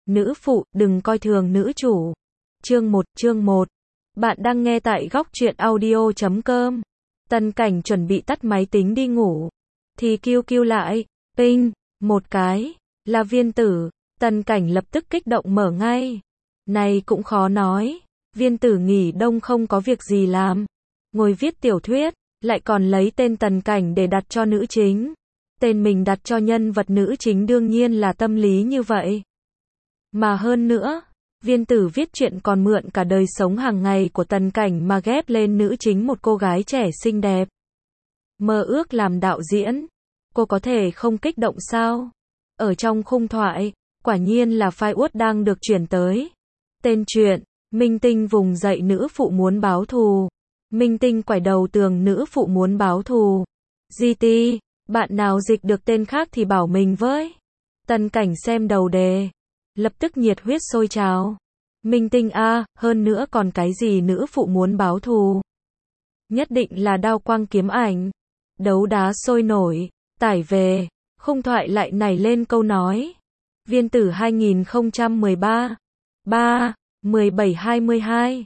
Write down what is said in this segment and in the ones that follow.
Nữ phụ, đừng coi thường nữ chủ. Chương 1. Bạn đang nghe tại góc truyện audio.com. Tần Cảnh chuẩn bị tắt máy tính đi ngủ. Thì kêu lại, ping, một cái, là Viên Tử. Tần Cảnh lập tức kích động mở ngay. Này cũng khó nói. Viên Tử nghỉ đông không có việc gì làm. Ngồi viết tiểu thuyết, lại còn lấy tên Tần Cảnh để đặt cho nữ chính. Tên mình đặt cho nhân vật nữ chính đương nhiên là tâm lý như vậy. Mà hơn nữa, Viên Tử viết chuyện còn mượn cả đời sống hàng ngày của Tần Cảnh mà ghép lên nữ chính một cô gái trẻ xinh đẹp. Mơ ước làm đạo diễn, cô có thể không kích động sao? Ở trong khung thoại, quả nhiên là file Word đang được chuyển tới. Tên truyện, Minh Tinh vùng dậy nữ phụ muốn báo thù. Minh Tinh quải đầu tường nữ phụ muốn báo thù. GT, bạn nào dịch được tên khác thì bảo mình với. Tần Cảnh xem đầu đề, lập tức nhiệt huyết sôi trào. Minh Tinh a, hơn nữa còn cái gì nữ phụ muốn báo thù. Nhất định là đao quang kiếm ảnh. Đấu đá sôi nổi, tải về, khung thoại lại nảy lên câu nói. Viên Tử 2013, 3, 17-22,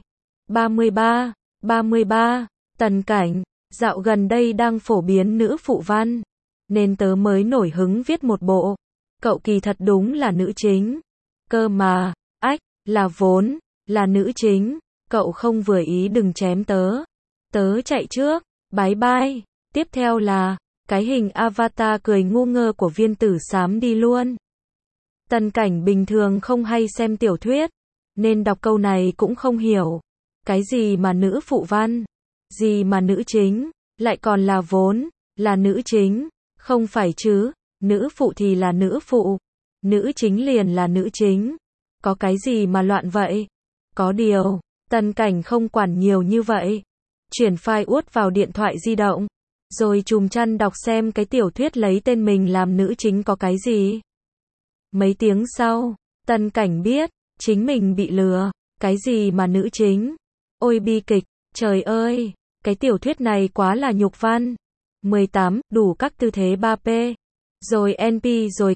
33, Tần Cảnh, dạo gần đây đang phổ biến nữ phụ văn, nên tớ mới nổi hứng viết một bộ. Cậu kỳ thật đúng là nữ chính. Cơ mà, ách, là vốn, là nữ chính. Cậu không vừa ý đừng chém tớ. Tớ chạy trước, bye bye. Tiếp theo là, cái hình avatar cười ngu ngơ của Viên Tử xám đi luôn. Tần Cảnh bình thường không hay xem tiểu thuyết, nên đọc câu này cũng không hiểu. Cái gì mà nữ phụ văn? Gì mà nữ chính? Lại còn là vốn, là nữ chính? Không phải chứ, nữ phụ thì là nữ phụ. Nữ chính liền là nữ chính. Có cái gì mà loạn vậy? Có điều, Tần Cảnh không quản nhiều như vậy. Chuyển file Word vào điện thoại di động, rồi chùm chăn đọc xem cái tiểu thuyết lấy tên mình làm nữ chính có cái gì. Mấy tiếng sau, Tần Cảnh biết, chính mình bị lừa. Cái gì mà nữ chính? Ôi bi kịch, trời ơi, cái tiểu thuyết này quá là nhục văn. 18, đủ các tư thế 3P, rồi NP rồi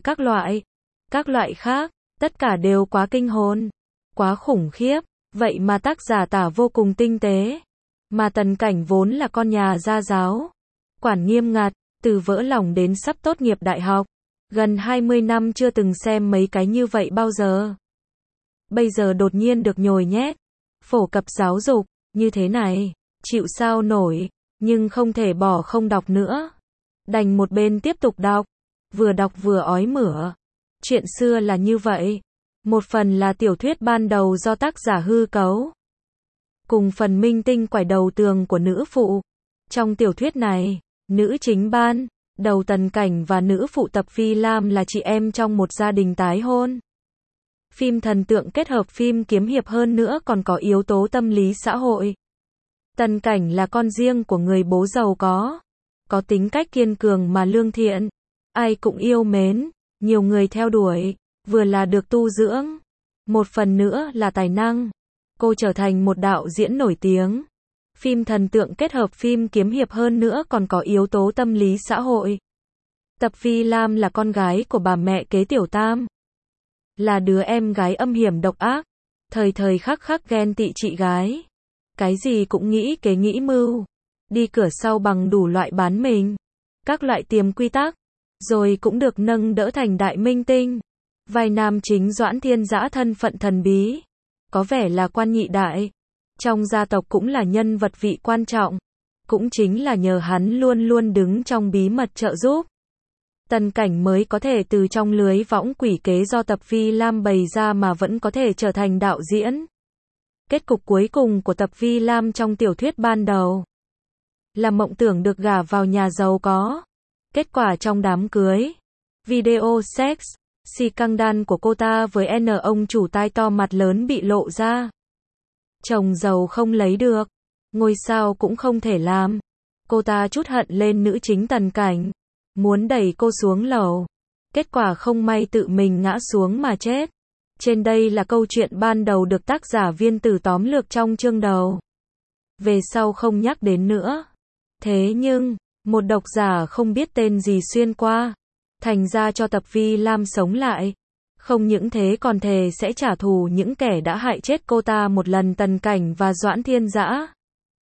các loại khác, tất cả đều quá kinh hồn, quá khủng khiếp, vậy mà tác giả tả vô cùng tinh tế. Mà Tần Cảnh vốn là con nhà gia giáo, quản nghiêm ngặt, từ vỡ lòng đến sắp tốt nghiệp đại học, gần 20 năm chưa từng xem mấy cái như vậy bao giờ. Bây giờ đột nhiên được nhồi nhét, phổ cập giáo dục, như thế này, chịu sao nổi, nhưng không thể bỏ không đọc nữa. Đành một bên tiếp tục đọc vừa ói mửa. Chuyện xưa là như vậy. Một phần là tiểu thuyết ban đầu do tác giả hư cấu, cùng phần minh tinh quải đầu tường của nữ phụ. Trong tiểu thuyết này, nữ chính ban đầu Tần Cảnh và nữ phụ Tập Phi Lam là chị em trong một gia đình tái hôn. Phim thần tượng kết hợp phim kiếm hiệp hơn nữa còn có yếu tố tâm lý xã hội. Tần Cảnh là con riêng của người bố giàu có tính cách kiên cường mà lương thiện, ai cũng yêu mến, nhiều người theo đuổi, vừa là được tu dưỡng, một phần nữa là tài năng. Cô trở thành một đạo diễn nổi tiếng. Phim thần tượng kết hợp phim kiếm hiệp hơn nữa còn có yếu tố tâm lý xã hội. Tập Phi Lam là con gái của bà mẹ kế Tiểu Tam, là đứa em gái âm hiểm độc ác, thời khắc ghen tị chị gái. Cái gì cũng nghĩ kế nghĩ mưu, đi cửa sau bằng đủ loại bán mình, các loại tiềm quy tắc, rồi cũng được nâng đỡ thành đại minh tinh. Vai nam chính Doãn Thiên Dã thân phận thần bí, có vẻ là quan nhị đại, trong gia tộc cũng là nhân vật vị quan trọng, cũng chính là nhờ hắn luôn luôn đứng trong bí mật trợ giúp. Tần Cảnh mới có thể từ trong lưới võng quỷ kế do Tập Phi Lam bày ra mà vẫn có thể trở thành đạo diễn. Kết cục cuối cùng của Tập Phi Lam trong tiểu thuyết ban đầu là mộng tưởng được gả vào nhà giàu có. Kết quả trong đám cưới, video sex, scandal của cô ta với ông chủ tai to mặt lớn bị lộ ra. Chồng giàu không lấy được, ngôi sao cũng không thể làm. Cô ta trút hận lên nữ chính Tần Cảnh, muốn đẩy cô xuống lầu. Kết quả không may tự mình ngã xuống mà chết. Trên đây là câu chuyện ban đầu được tác giả Viên Tử tóm lược trong chương đầu. Về sau không nhắc đến nữa. Thế nhưng, một độc giả không biết tên gì xuyên qua, thành ra cho Tập Phi Lam sống lại. Không những thế còn thề sẽ trả thù những kẻ đã hại chết cô ta một lần. Tần Cảnh và Doãn Thiên Dã.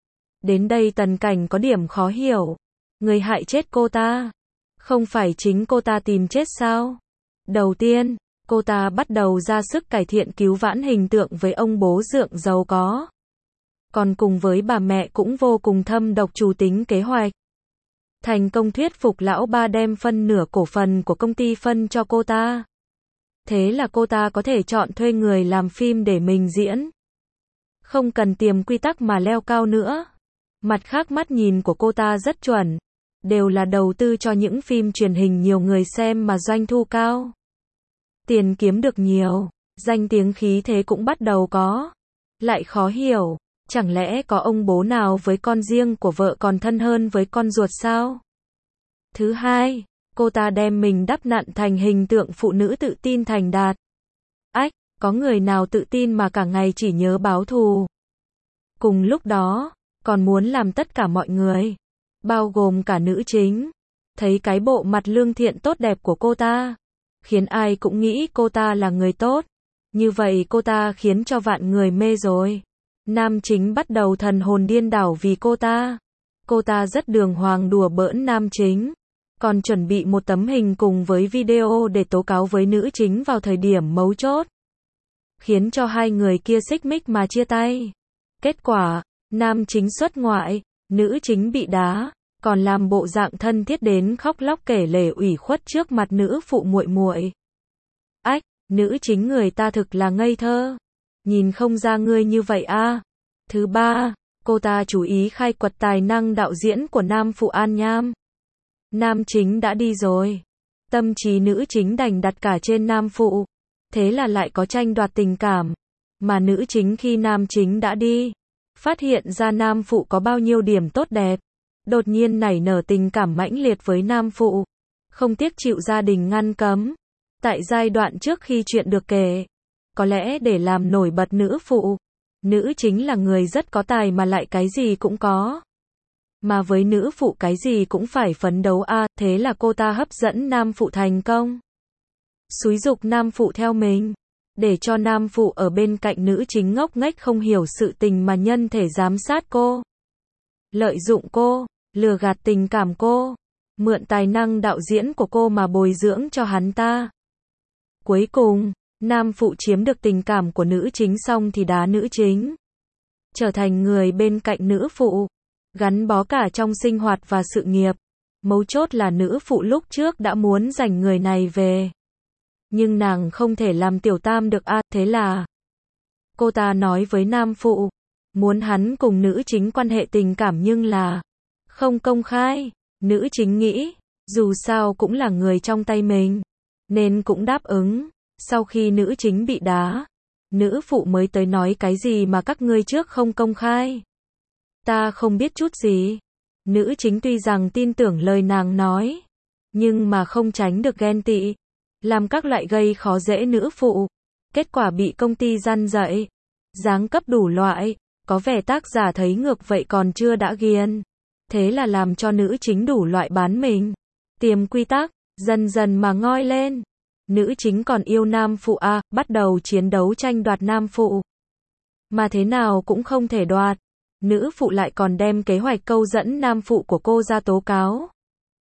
Đến đây Tần Cảnh có điểm khó hiểu. Người hại chết cô ta, không phải chính cô ta tìm chết sao? Đầu tiên, cô ta bắt đầu ra sức cải thiện cứu vãn hình tượng với ông bố dượng giàu có. Còn cùng với bà mẹ cũng vô cùng thâm độc chủ tính kế hoạch. Thành công thuyết phục lão ba đem phân nửa cổ phần của công ty phân cho cô ta. Thế là cô ta có thể chọn thuê người làm phim để mình diễn. Không cần tiềm quy tắc mà leo cao nữa. Mặt khác mắt nhìn của cô ta rất chuẩn. Đều là đầu tư cho những phim truyền hình nhiều người xem mà doanh thu cao. Tiền kiếm được nhiều, danh tiếng khí thế cũng bắt đầu có. Lại khó hiểu, chẳng lẽ có ông bố nào với con riêng của vợ còn thân hơn với con ruột sao? Thứ hai, cô ta đem mình đắp nặn thành hình tượng phụ nữ tự tin thành đạt. Ách, có người nào tự tin mà cả ngày chỉ nhớ báo thù. Cùng lúc đó, còn muốn làm tất cả mọi người, bao gồm cả nữ chính, thấy cái bộ mặt lương thiện tốt đẹp của cô ta, khiến ai cũng nghĩ cô ta là người tốt. Như vậy cô ta khiến cho vạn người mê rồi. Nam chính bắt đầu thần hồn điên đảo vì cô ta. Cô ta rất đường hoàng đùa bỡn nam chính, còn chuẩn bị một tấm hình cùng với video để tố cáo với nữ chính vào thời điểm mấu chốt, khiến cho hai người kia xích mích mà chia tay. Kết quả, nam chính xuất ngoại, nữ chính bị đá, còn làm bộ dạng thân thiết đến khóc lóc kể lể ủy khuất trước mặt nữ phụ muội muội. Ách, nữ chính người ta thực là ngây thơ. Nhìn không ra ngươi như vậy a. Thứ ba, cô ta chú ý khai quật tài năng đạo diễn của nam phụ An Nham. Nam chính đã đi rồi, tâm trí nữ chính đành đặt cả trên nam phụ. Thế là lại có tranh đoạt tình cảm. Mà nữ chính khi nam chính đã đi, phát hiện ra nam phụ có bao nhiêu điểm tốt đẹp, đột nhiên nảy nở tình cảm mãnh liệt với nam phụ, không tiếc chịu gia đình ngăn cấm. Tại giai đoạn trước khi chuyện được kể, có lẽ để làm nổi bật nữ phụ, nữ chính là người rất có tài mà lại cái gì cũng có. Mà với nữ phụ cái gì cũng phải phấn đấu thế là cô ta hấp dẫn nam phụ thành công. Xúi giục nam phụ theo mình, để cho nam phụ ở bên cạnh nữ chính ngốc nghếch không hiểu sự tình mà nhân thể giám sát cô, lợi dụng cô, lừa gạt tình cảm cô, mượn tài năng đạo diễn của cô mà bồi dưỡng cho hắn ta. Cuối cùng, nam phụ chiếm được tình cảm của nữ chính xong thì đá nữ chính, trở thành người bên cạnh nữ phụ, gắn bó cả trong sinh hoạt và sự nghiệp. Mấu chốt là nữ phụ lúc trước đã muốn giành người này về, nhưng nàng không thể làm tiểu tam được thế là cô ta nói với nam phụ, muốn hắn cùng nữ chính quan hệ tình cảm nhưng là không công khai. Nữ chính nghĩ, dù sao cũng là người trong tay mình, nên cũng đáp ứng. Sau khi nữ chính bị đá, nữ phụ mới tới nói cái gì mà các ngươi trước không công khai. Ta không biết chút gì. Nữ chính tuy rằng tin tưởng lời nàng nói, nhưng mà không tránh được ghen tị, làm các loại gây khó dễ nữ phụ. Kết quả bị công ty răn dạy, giáng cấp đủ loại, có vẻ tác giả thấy ngược vậy còn chưa đã ghiền. Thế là làm cho nữ chính đủ loại bán mình, tiềm quy tắc, dần dần mà ngoi lên. Nữ chính còn yêu nam phụ bắt đầu chiến đấu tranh đoạt nam phụ. Mà thế nào cũng không thể đoạt. Nữ phụ lại còn đem kế hoạch câu dẫn nam phụ của cô ra tố cáo.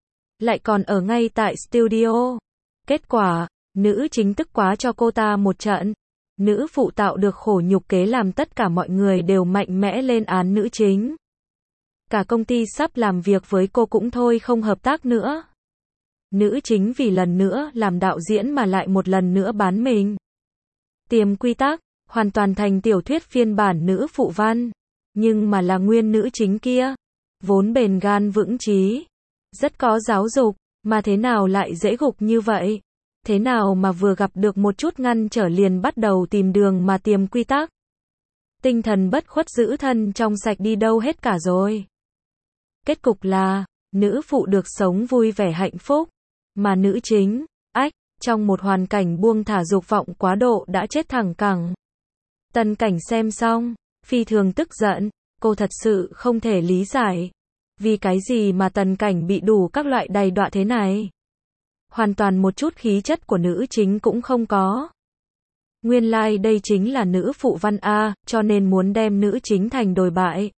Lại còn ở ngay tại studio. Kết quả, nữ chính tức quá cho cô ta một trận. Nữ phụ tạo được khổ nhục kế làm tất cả mọi người đều mạnh mẽ lên án nữ chính. Cả công ty sắp làm việc với cô cũng thôi không hợp tác nữa. Nữ chính vì lần nữa làm đạo diễn mà lại một lần nữa bán mình. Tiềm quy tắc, hoàn toàn thành tiểu thuyết phiên bản nữ phụ văn. Nhưng mà là nguyên nữ chính kia, vốn bền gan vững chí, rất có giáo dục, mà thế nào lại dễ gục như vậy? Thế nào mà vừa gặp được một chút ngăn trở liền bắt đầu tìm đường mà tiềm quy tắc? Tinh thần bất khuất giữ thân trong sạch đi đâu hết cả rồi. Kết cục là, nữ phụ được sống vui vẻ hạnh phúc, mà nữ chính, trong một hoàn cảnh buông thả dục vọng quá độ đã chết thẳng cẳng. Tần Cảnh xem xong, phi thường tức giận, cô thật sự không thể lý giải. Vì cái gì mà Tần Cảnh bị đủ các loại đầy đọa thế này? hoàn toàn một chút khí chất của nữ chính cũng không có. Nguyên lai đây chính là nữ phụ văn A, cho nên muốn đem nữ chính thành đồi bại.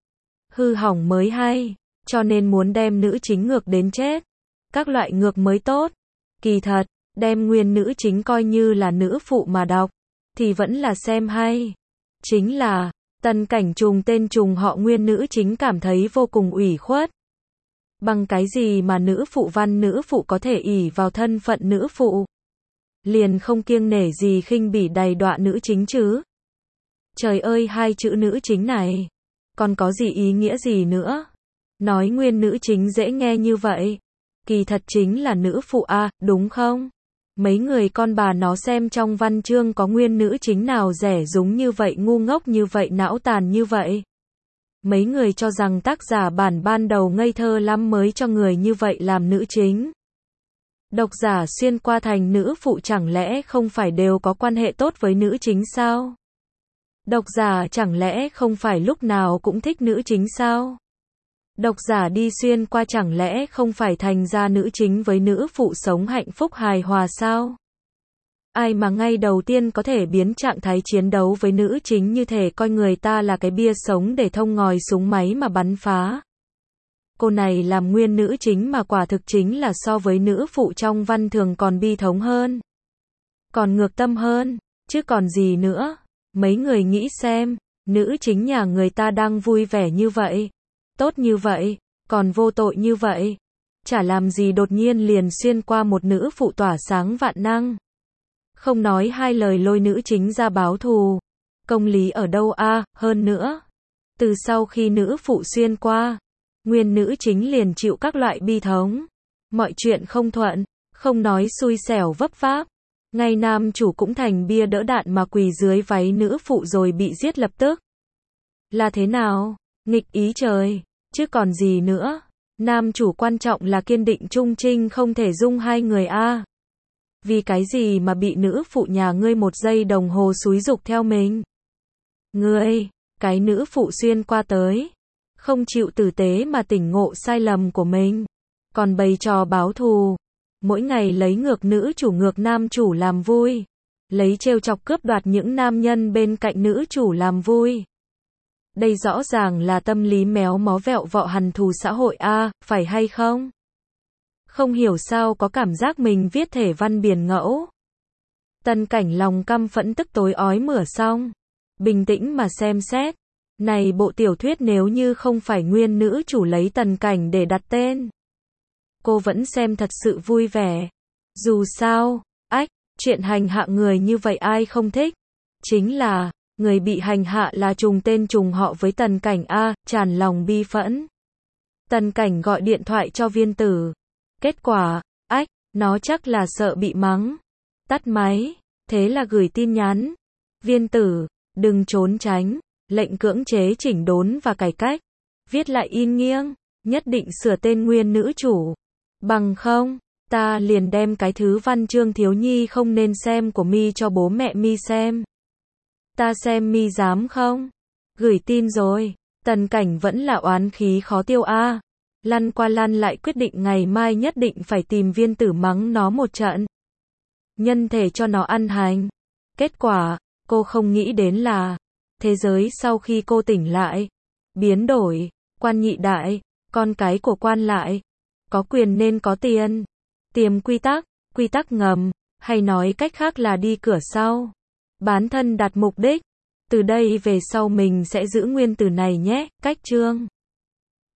Hư hỏng mới hay, cho nên muốn đem nữ chính ngược đến chết. Các loại ngược mới tốt. Kỳ thật, đem nguyên nữ chính coi như là nữ phụ mà đọc, thì vẫn là xem hay. Chính là, Tần Cảnh trùng tên trùng họ nguyên nữ chính cảm thấy vô cùng ủy khuất. Bằng cái gì mà nữ phụ văn nữ phụ có thể ỷ vào thân phận nữ phụ? Liền không kiêng nể gì khinh bỉ đầy đọa nữ chính chứ? Trời ơi, hai chữ nữ chính này, còn có gì ý nghĩa gì nữa? Nói nguyên nữ chính dễ nghe như vậy, kỳ thật chính là nữ phụ a, đúng không? Mấy người con bà nó xem trong văn chương có nguyên nữ chính nào rẻ rúng như vậy, ngu ngốc như vậy, não tàn như vậy. Mấy người cho rằng tác giả bản ban đầu ngây thơ lắm mới cho người như vậy làm nữ chính. Độc giả xuyên qua thành nữ phụ chẳng lẽ không phải đều có quan hệ tốt với nữ chính sao? Độc giả chẳng lẽ không phải lúc nào cũng thích nữ chính sao? Độc giả đi xuyên qua chẳng lẽ không phải thành ra nữ chính với nữ phụ sống hạnh phúc hài hòa sao? Ai mà ngay đầu tiên có thể biến trạng thái chiến đấu với nữ chính như thể coi người ta là cái bia sống để thông ngòi súng máy mà bắn phá. Cô này làm nguyên nữ chính mà quả thực chính là so với nữ phụ trong văn thường còn bi thống hơn. Còn ngược tâm hơn, chứ còn gì nữa. Mấy người nghĩ xem, nữ chính nhà người ta đang vui vẻ như vậy, tốt như vậy, còn vô tội như vậy. Chả làm gì đột nhiên liền xuyên qua một nữ phụ tỏa sáng vạn năng. Không nói hai lời lôi nữ chính ra báo thù. Công lý ở đâu a? Hơn nữa, từ sau khi nữ phụ xuyên qua, nguyên nữ chính liền chịu các loại bi thống. Mọi chuyện không thuận, không nói xui xẻo vấp váp. Ngay nam chủ cũng thành bia đỡ đạn mà quỳ dưới váy nữ phụ rồi bị giết lập tức. Là thế nào? Nghịch ý trời, chứ còn gì nữa. Nam chủ quan trọng là kiên định trung trinh không thể dung hai người a. Vì cái gì mà bị nữ phụ nhà ngươi một giây đồng hồ xúi giục theo mình? Ngươi, cái nữ phụ xuyên qua tới, không chịu tử tế mà tỉnh ngộ sai lầm của mình, còn bày trò báo thù, mỗi ngày lấy ngược nữ chủ ngược nam chủ làm vui, lấy trêu chọc cướp đoạt những nam nhân bên cạnh nữ chủ làm vui. Đây rõ ràng là tâm lý méo mó vẹo vọ hằn thù xã hội a, phải hay không? Không hiểu sao có cảm giác mình viết thể văn biển ngẫu. Tần Cảnh lòng căm phẫn tức tối ói mửa xong, bình tĩnh mà xem xét. Này bộ tiểu thuyết nếu như không phải nguyên nữ chủ lấy Tần Cảnh để đặt tên, cô vẫn xem thật sự vui vẻ. Dù sao, chuyện hành hạ người như vậy ai không thích. Chính là, người bị hành hạ là trùng tên trùng họ với Tần Cảnh a, tràn lòng bi phẫn. Tần Cảnh gọi điện thoại cho Viên Tử. Kết quả, nó chắc là sợ bị mắng. Tắt máy, thế là gửi tin nhắn. Viên Tử, đừng trốn tránh, lệnh cưỡng chế chỉnh đốn và cải cách. Viết lại in nghiêng, nhất định sửa tên nguyên nữ chủ. Bằng không, ta liền đem cái thứ văn chương thiếu nhi không nên xem của mi cho bố mẹ mi xem. Ta xem mi dám không? Gửi tin rồi, Tần Cảnh vẫn là oán khí khó tiêu a. Lăn qua lăn lại quyết định ngày mai nhất định phải tìm Viên Tử mắng nó một trận. Nhân thể cho nó ăn hành. Kết quả, cô không nghĩ đến là, thế giới sau khi cô tỉnh lại, biến đổi, quan nhị đại, con cái của quan lại, có quyền nên có tiền. Tiềm quy tắc ngầm, hay nói cách khác là đi cửa sau. Bán thân đặt mục đích. Từ đây về sau mình sẽ giữ nguyên từ này nhé, cách chương.